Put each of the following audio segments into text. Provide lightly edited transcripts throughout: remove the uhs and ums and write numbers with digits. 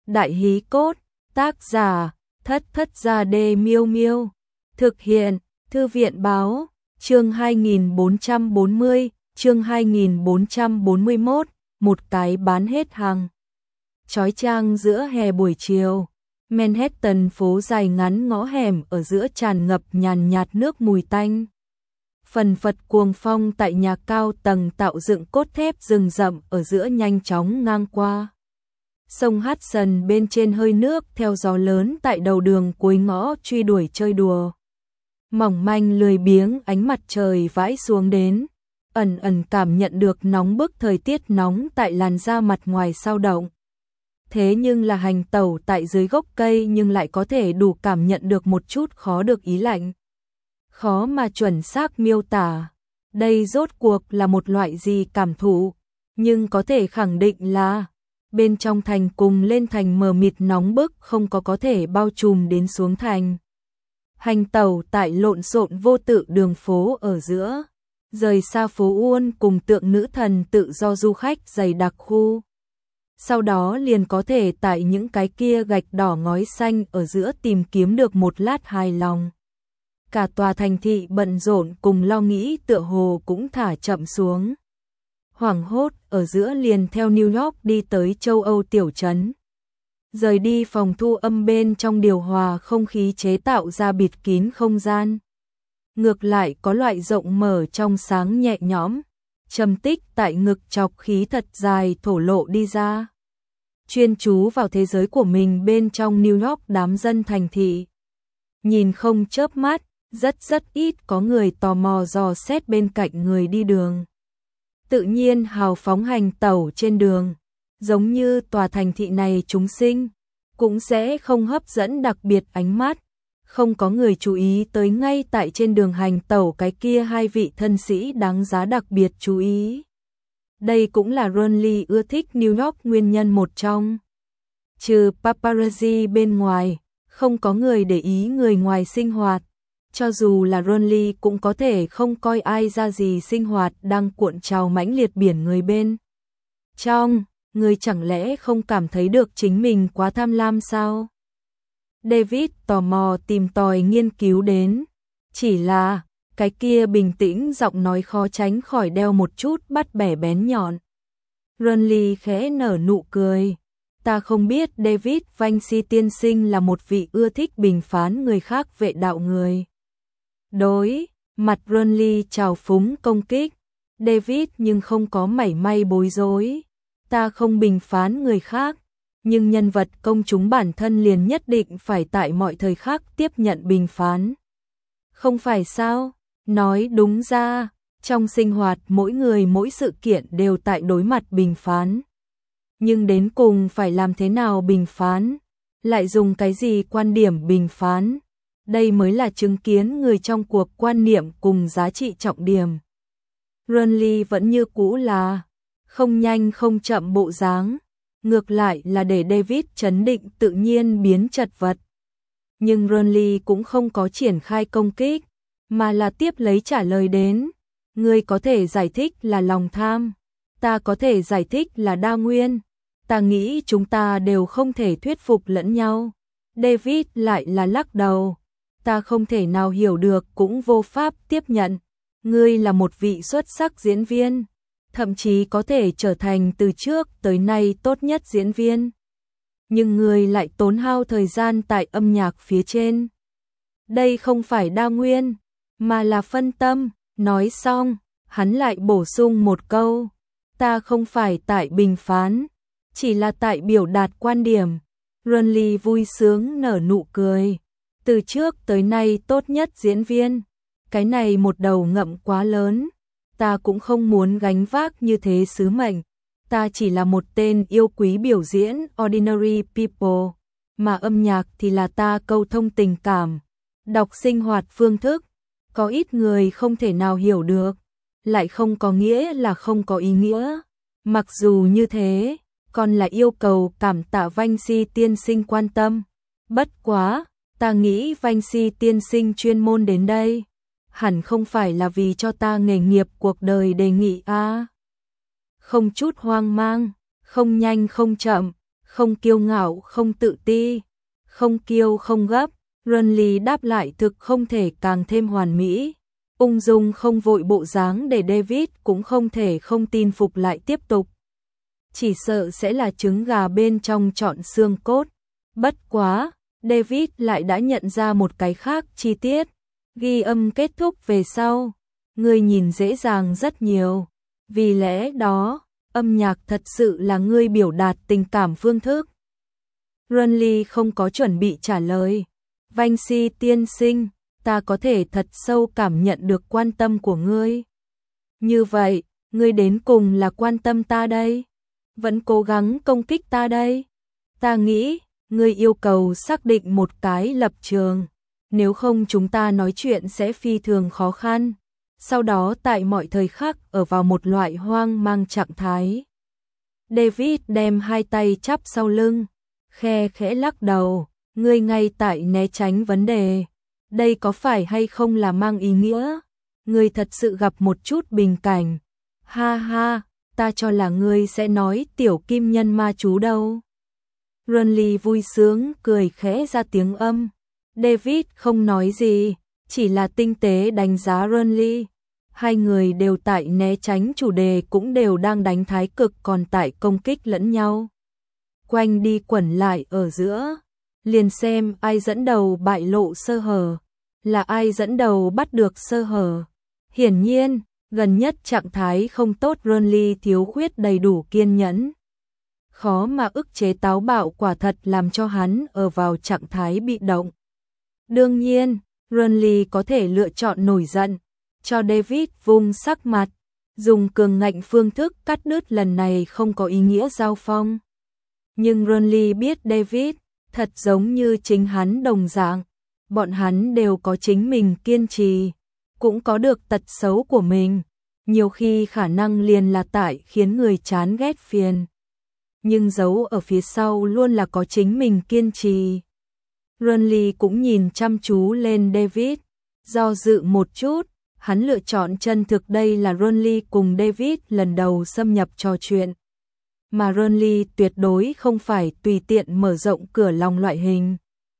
Đại hí cốt, tác giả, Thất Thất Gia Đê Miêu Miêu. Thực hiện, Thư viện báo, chương 2440, chương 2441, một cái bán hết hàng. Chói chang giữa hè buổi chiều, Manhattan phố dài ngắn ngõ hẻm ở giữa tràn ngập nhàn nhạt nước mùi tanh. Phần phật cuồng phong tại nhà cao tầng tạo dựng cốt thép rừng rậm ở giữa nhanh chóng ngang qua. Sông Hudson bên trên hơi nước theo gió lớn tại đầu đường cuối ngõ truy đuổi chơi đùa. Mỏng manh lười biếng ánh mặt trời vãi xuống đến, ẩn ẩn cảm nhận được nóng bức thời tiết nóng tại làn da mặt ngoài sao động. Thế nhưng là hành tẩu tại dưới gốc cây nhưng lại có thể đủ cảm nhận được một chút khó được ý lạnh. Khó mà chuẩn xác miêu tả, đây rốt cuộc là một loại gì cảm thụ, nhưng có thể khẳng định là bên trong thành cùng lên thành mờ mịt nóng bức không có thể bao trùm đến xuống thành. Hành tẩu tại lộn xộn vô tự đường phố ở giữa, rời xa phố Uôn cùng tượng nữ thần tự do du khách dày đặc khu. Sau đó liền có thể tại những cái kia gạch đỏ ngói xanh ở giữa tìm kiếm được một lát hài lòng. Cả tòa thành thị bận rộn cùng lo nghĩ tựa hồ cũng thả chậm xuống. Hoảng hốt ở giữa liền theo New York đi tới châu Âu tiểu trấn. Rời đi phòng thu âm bên trong điều hòa không khí chế tạo ra bịt kín không gian. Ngược lại có loại rộng mở trong sáng nhẹ nhõm, trầm tích tại ngực chọc khí thật dài thổ lộ đi ra. Chuyên chú vào thế giới của mình bên trong New York đám dân thành thị. Nhìn không chớp mắt, rất ít có người tò mò dò xét bên cạnh người đi đường. Tự nhiên hào phóng hành tẩu trên đường, giống như tòa thành thị này chúng sinh, cũng sẽ không hấp dẫn đặc biệt ánh mắt. Không có người chú ý tới ngay tại trên đường hành tẩu cái kia hai vị thân sĩ đáng giá đặc biệt chú ý. Đây cũng là Ron Lee ưa thích New York nguyên nhân một trong. Trừ paparazzi bên ngoài, không có người để ý người ngoài sinh hoạt. Cho dù là Ron Lee cũng có thể không coi ai ra gì sinh hoạt đang cuộn trào mãnh liệt biển người bên trong, người chẳng lẽ không cảm thấy được chính mình quá tham lam sao? David tò mò tìm tòi nghiên cứu đến, chỉ là cái kia bình tĩnh giọng nói khó tránh khỏi đeo một chút bắt bẻ bén nhọn. Ron Lee khẽ nở nụ cười. Ta không biết David Vinci tiên sinh là một vị ưa thích bình phán người khác vệ đạo người. Đối mặt Ron Lee trào phúng công kích, David nhưng không có mảy may bối rối. Ta không bình phán người khác, nhưng nhân vật công chúng bản thân liền nhất định phải tại mọi thời khắc tiếp nhận bình phán. Không phải sao? Nói đúng ra, trong sinh hoạt mỗi người mỗi sự kiện đều tại đối mặt bình phán. Nhưng đến cùng phải làm thế nào bình phán? Lại dùng cái gì quan điểm bình phán? Đây mới là chứng kiến người trong cuộc quan niệm cùng giá trị trọng điểm. Ron Lee vẫn như cũ là không nhanh không chậm bộ dáng, ngược lại là để David trấn định tự nhiên biến chật vật. Nhưng Ron Lee cũng không có triển khai công kích, mà là tiếp lấy trả lời đến. Ngươi có thể giải thích là lòng tham, ta có thể giải thích là đa nguyên. Ta nghĩ chúng ta đều không thể thuyết phục lẫn nhau. David lại là lắc đầu. Ta không thể nào hiểu được cũng vô pháp tiếp nhận. Ngươi là một vị xuất sắc diễn viên, thậm chí có thể trở thành từ trước tới nay tốt nhất diễn viên. Nhưng ngươi lại tốn hao thời gian tại âm nhạc phía trên. Đây không phải đa nguyên, mà là phân tâm. Nói xong, hắn lại bổ sung một câu. Ta không phải tại bình phán, chỉ là tại biểu đạt quan điểm. Ron Lee vui sướng nở nụ cười. Từ trước tới nay tốt nhất diễn viên. Cái này một đầu ngậm quá lớn. Ta cũng không muốn gánh vác như thế sứ mệnh. Ta chỉ là một tên yêu quý biểu diễn ordinary people. Mà âm nhạc thì là ta câu thông tình cảm. Đọc sinh hoạt phương thức. Có ít người không thể nào hiểu được. Lại không có nghĩa là không có ý nghĩa. Mặc dù như thế, còn là yêu cầu cảm tạ Vinci tiên sinh quan tâm. Bất quá, ta nghĩ Vinci tiên sinh chuyên môn đến đây. Hẳn không phải là vì cho ta nghề nghiệp cuộc đời đề nghị a. Không chút hoang mang, không nhanh không chậm, không kiêu ngạo, không tự ti, không kiêu không gấp. Renly đáp lại thực không thể càng thêm hoàn mỹ, ung dung không vội bộ dáng để David cũng không thể không tin phục lại tiếp tục. Chỉ sợ sẽ là trứng gà bên trong trọn xương cốt. Bất quá, David lại đã nhận ra một cái khác chi tiết. Ghi âm kết thúc về sau, ngươi nhìn dễ dàng rất nhiều. Vì lẽ đó, âm nhạc thật sự là ngươi biểu đạt tình cảm phương thức. Renly không có chuẩn bị trả lời. Vanh-si tiên sinh, ta có thể thật sâu cảm nhận được quan tâm của ngươi. Như vậy, ngươi đến cùng là quan tâm ta đây? Vẫn cố gắng công kích ta đây? Ta nghĩ, ngươi yêu cầu xác định một cái lập trường. Nếu không chúng ta nói chuyện sẽ phi thường khó khăn. Sau đó tại mọi thời khắc ở vào một loại hoang mang trạng thái. David đem hai tay chắp sau lưng, khe khẽ lắc đầu. Ngươi ngay tại né tránh vấn đề. Đây có phải hay không là mang ý nghĩa? Ngươi thật sự gặp một chút bình cảnh. Ha ha, ta cho là ngươi sẽ nói tiểu kim nhân ma chú đâu. Renly vui sướng cười khẽ ra tiếng âm. David không nói gì, chỉ là tinh tế đánh giá Renly. Hai người đều tại né tránh chủ đề cũng đều đang đánh thái cực còn tại công kích lẫn nhau. Quanh đi quẩn lại ở giữa. Liền xem ai dẫn đầu bại lộ sơ hở, là ai dẫn đầu bắt được sơ hở. Hiển nhiên, gần nhất trạng thái không tốt Renly thiếu khuyết đầy đủ kiên nhẫn. Khó mà ức chế táo bạo quả thật làm cho hắn ở vào trạng thái bị động. Đương nhiên, Renly có thể lựa chọn nổi giận, cho David vung sắc mặt, dùng cường ngạnh phương thức cắt đứt lần này không có ý nghĩa giao phong. Nhưng Renly biết David thật giống như chính hắn đồng dạng, bọn hắn đều có chính mình kiên trì, cũng có được tật xấu của mình, nhiều khi khả năng liền là tại khiến người chán ghét phiền. Nhưng giấu ở phía sau luôn là có chính mình kiên trì. Renly cũng nhìn chăm chú lên David, do dự một chút, hắn lựa chọn chân thực. Đây là Renly cùng David lần đầu xâm nhập trò chuyện. Mà Renly tuyệt đối không phải tùy tiện mở rộng cửa lòng loại hình.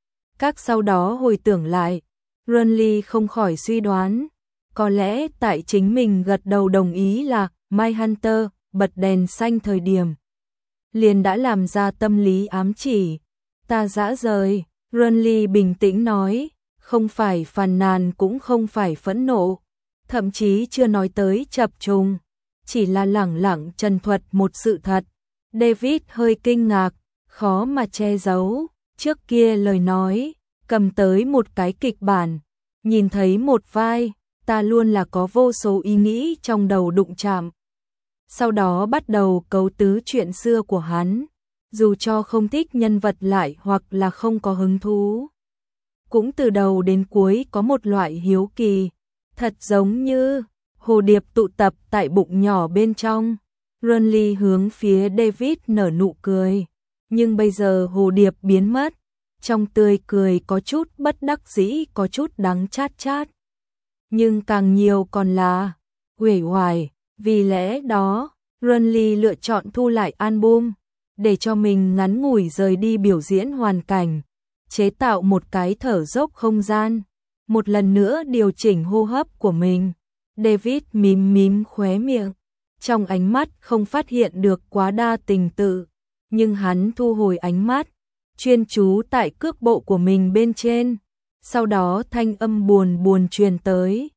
Các sau đó hồi tưởng lại, Renly không khỏi suy đoán, có lẽ tại chính mình gật đầu đồng ý là Mindhunter bật đèn xanh thời điểm. Liền đã làm ra tâm lý ám chỉ, ta dã rời, Renly bình tĩnh nói, không phải phàn nàn cũng không phải phẫn nộ, thậm chí chưa nói tới chập trùng, chỉ là lẳng lặng trần thuật một sự thật. David hơi kinh ngạc, khó mà che giấu, trước kia lời nói, cầm tới một cái kịch bản, nhìn thấy một vai, ta luôn là có vô số ý nghĩ trong đầu đụng chạm. Sau đó bắt đầu cấu tứ chuyện xưa của hắn, dù cho không thích nhân vật lại hoặc là không có hứng thú. Cũng từ đầu đến cuối có một loại hiếu kỳ, thật giống như hồ điệp tụ tập tại bụng nhỏ bên trong. Renly hướng phía David nở nụ cười, nhưng bây giờ hồ điệp biến mất, trong tươi cười có chút bất đắc dĩ, có chút đắng chát chát. Nhưng càng nhiều còn là uể oải, vì lẽ đó, Renly lựa chọn thu lại album, để cho mình ngắn ngủi rời đi biểu diễn hoàn cảnh, chế tạo một cái thở dốc không gian, một lần nữa điều chỉnh hô hấp của mình. David mím mím khóe miệng. Trong ánh mắt không phát hiện được quá đa tình tự, nhưng hắn thu hồi ánh mắt, chuyên chú tại cước bộ của mình bên trên. Sau đó thanh âm buồn buồn truyền tới.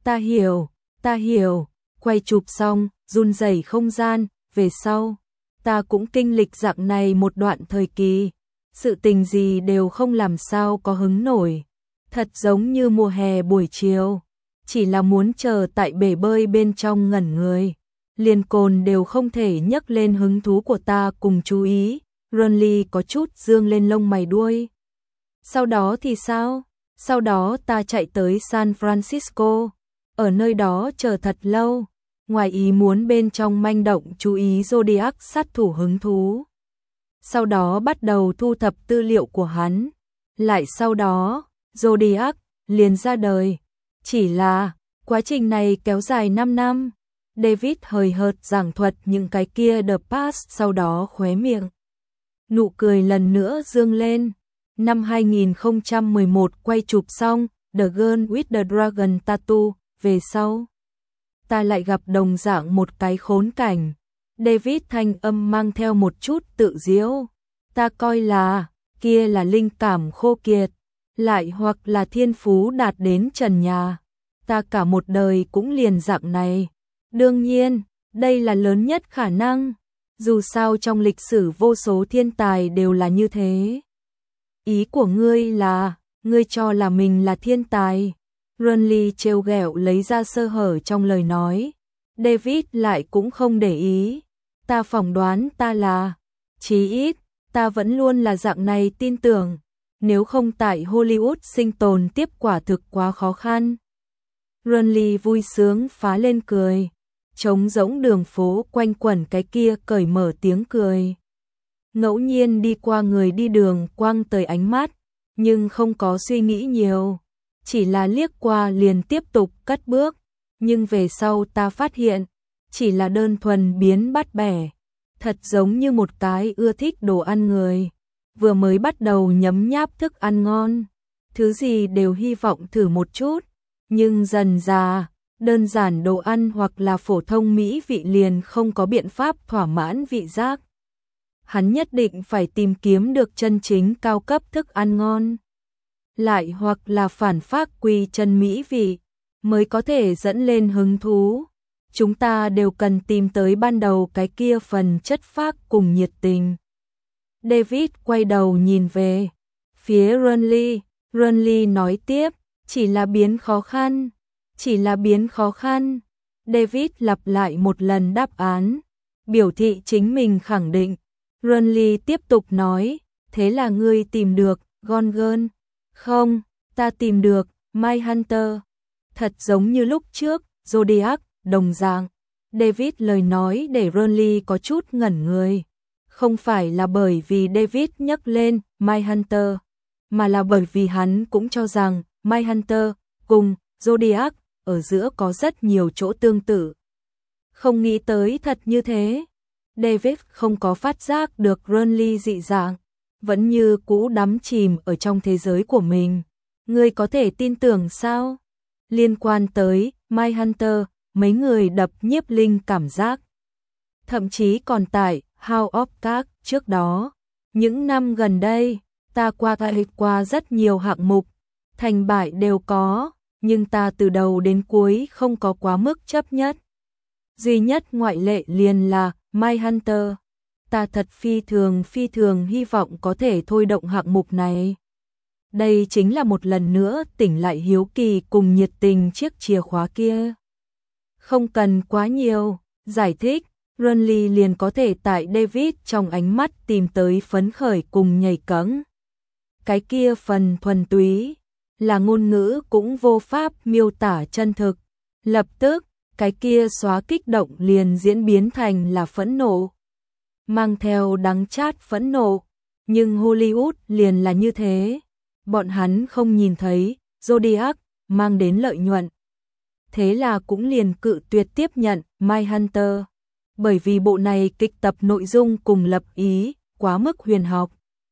Ta hiểu, quay chụp xong, run rẩy không gian, về sau. Ta cũng kinh lịch dạng này một đoạn thời kỳ, sự tình gì đều không làm sao có hứng nổi. Thật giống như mùa hè buổi chiều, chỉ là muốn chờ tại bể bơi bên trong ngẩn người. Liền cồn đều không thể nhấc lên hứng thú của ta cùng chú ý. Renly có chút dương lên lông mày đuôi. Sau đó thì sao? Sau đó ta chạy tới San Francisco, ở nơi đó chờ thật lâu, ngoài ý muốn bên trong manh động chú ý Zodiac sát thủ hứng thú. Sau đó bắt đầu thu thập tư liệu của hắn, lại sau đó, Zodiac liền ra đời. Chỉ là, quá trình này kéo dài 5 năm. David hời hợt giảng thuật những cái kia the past, sau đó khóe miệng Nụ cười lần nữa dương lên. Năm 2011 quay chụp xong The Girl with the Dragon Tattoo, về sau ta lại gặp đồng dạng một cái khốn cảnh. David thanh âm mang theo một chút tự giễu. Ta coi là, kia là linh cảm khô kiệt, lại hoặc là thiên phú đạt đến trần nhà. Ta cả một đời cũng liền dạng này. Đương nhiên, đây là lớn nhất khả năng. Dù sao trong lịch sử vô số thiên tài đều là như thế. Ý của ngươi là, ngươi cho là mình là thiên tài. Renly trêu ghẹo lấy ra sơ hở trong lời nói. David lại cũng không để ý. Ta phỏng đoán ta là, chí ít, ta vẫn luôn là dạng này tin tưởng. Nếu không tại Hollywood sinh tồn tiếp quả thực quá khó khăn. Renly vui sướng phá lên cười. Trống rỗng đường phố quanh quẩn cái kia cởi mở tiếng cười. Ngẫu nhiên đi qua người đi đường quăng tới ánh mắt, nhưng không có suy nghĩ nhiều. Chỉ là liếc qua liền tiếp tục cất bước. Nhưng về sau ta phát hiện, chỉ là đơn thuần biến bắt bẻ. Thật giống như một cái ưa thích đồ ăn người. Vừa mới bắt đầu nhấm nháp thức ăn ngon. Thứ gì đều hy vọng thử một chút. Nhưng dần dà, đơn giản đồ ăn hoặc là phổ thông mỹ vị liền không có biện pháp thỏa mãn vị giác. Hắn nhất định phải tìm kiếm được chân chính cao cấp thức ăn ngon. Lại hoặc là phản phác quy chân mỹ vị, mới có thể dẫn lên hứng thú. Chúng ta đều cần tìm tới ban đầu cái kia phần chất phác cùng nhiệt tình. David quay đầu nhìn về phía Renly. Renly nói tiếp, chỉ là biến khó khăn. Chỉ là biến khó khăn. David lặp lại một lần đáp án, biểu thị chính mình khẳng định. Renly tiếp tục nói, thế là ngươi tìm được Gone Girl. Không, ta tìm được Mindhunter. Thật giống như lúc trước, Zodiac, đồng dạng. David lời nói để Renly có chút ngẩn người. Không phải là bởi vì David nhắc lên Mindhunter, mà là bởi vì hắn cũng cho rằng Mindhunter cùng Zodiac ở giữa có rất nhiều chỗ tương tự. Không nghĩ tới thật như thế. David không có phát giác được Renly dị dạng, vẫn như cũ đắm chìm ở trong thế giới của mình. Ngươi có thể tin tưởng sao? Liên quan tới Mindhunter, mấy người đập nhiếp linh cảm giác. Thậm chí còn tại House of Cards trước đó. Những năm gần đây, ta qua rất nhiều hạng mục, thành bại đều có, nhưng ta từ đầu đến cuối không có quá mức chấp nhất. Duy nhất ngoại lệ liền là Mindhunter. Ta thật phi thường hy vọng có thể thôi động hạng mục này. Đây chính là một lần nữa tỉnh lại hiếu kỳ cùng nhiệt tình chiếc chìa khóa kia. Không cần quá nhiều giải thích, Renly liền có thể tại David trong ánh mắt tìm tới phấn khởi cùng nhảy cẫng. Cái kia phần thuần túy, là ngôn ngữ cũng vô pháp miêu tả chân thực. Lập tức, cái kia xóa kích động liền diễn biến thành là phẫn nộ. Mang theo đắng chát phẫn nộ, nhưng Hollywood liền là như thế. Bọn hắn không nhìn thấy Zodiac mang đến lợi nhuận. Thế là cũng liền cự tuyệt tiếp nhận Mindhunter. Bởi vì bộ này kịch tập nội dung cùng lập ý quá mức huyền học.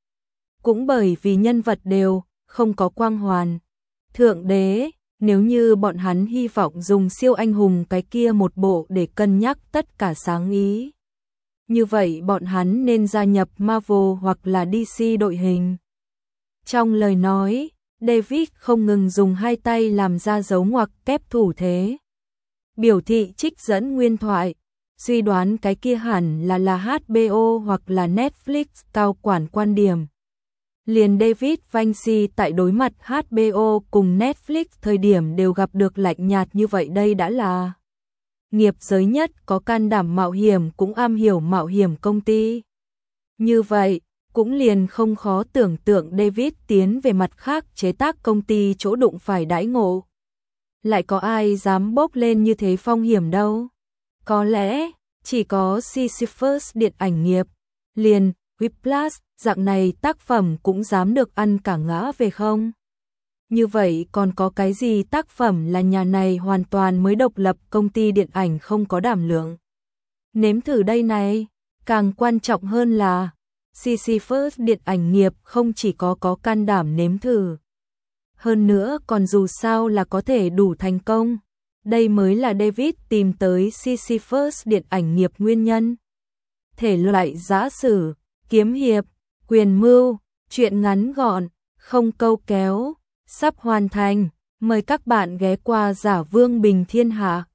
Cũng bởi vì nhân vật đều không có quang hoàn. Thượng đế, nếu như bọn hắn hy vọng dùng siêu anh hùng cái kia một bộ để cân nhắc tất cả sáng ý. Như vậy bọn hắn nên gia nhập Marvel hoặc là DC đội hình. Trong lời nói, David không ngừng dùng hai tay làm ra dấu ngoặc kép thủ thế. Biểu thị trích dẫn nguyên thoại, suy đoán cái kia hẳn là HBO hoặc là Netflix cao quản quan điểm. Liền David Vinci tại đối mặt HBO cùng Netflix thời điểm đều gặp được lạnh nhạt như vậy, đây đã là nghiệp giới nhất có can đảm mạo hiểm cũng am hiểu mạo hiểm công ty. Như vậy, cũng liền không khó tưởng tượng David tiến về mặt khác chế tác công ty chỗ đụng phải đãi ngộ. Lại có ai dám bốc lên như thế phong hiểm đâu. Có lẽ, chỉ có Sisyphus điện ảnh nghiệp, liền, Whiplash, dạng này tác phẩm cũng dám được ăn cả ngã về không? Như vậy còn có cái gì tác phẩm là nhà này hoàn toàn mới độc lập công ty điện ảnh không có đảm lượng? Nếm thử đây này, càng quan trọng hơn là, Sisyphus điện ảnh nghiệp không chỉ có can đảm nếm thử, hơn nữa còn dù sao là có thể đủ thành công. Đây mới là David tìm tới Sisyphus điện ảnh nghiệp nguyên nhân. Thể loại giã sử, kiếm hiệp, quyền mưu, truyện ngắn gọn, không câu kéo, sắp hoàn thành. Mời các bạn ghé qua Giả Vương Bình Thiên Hạ.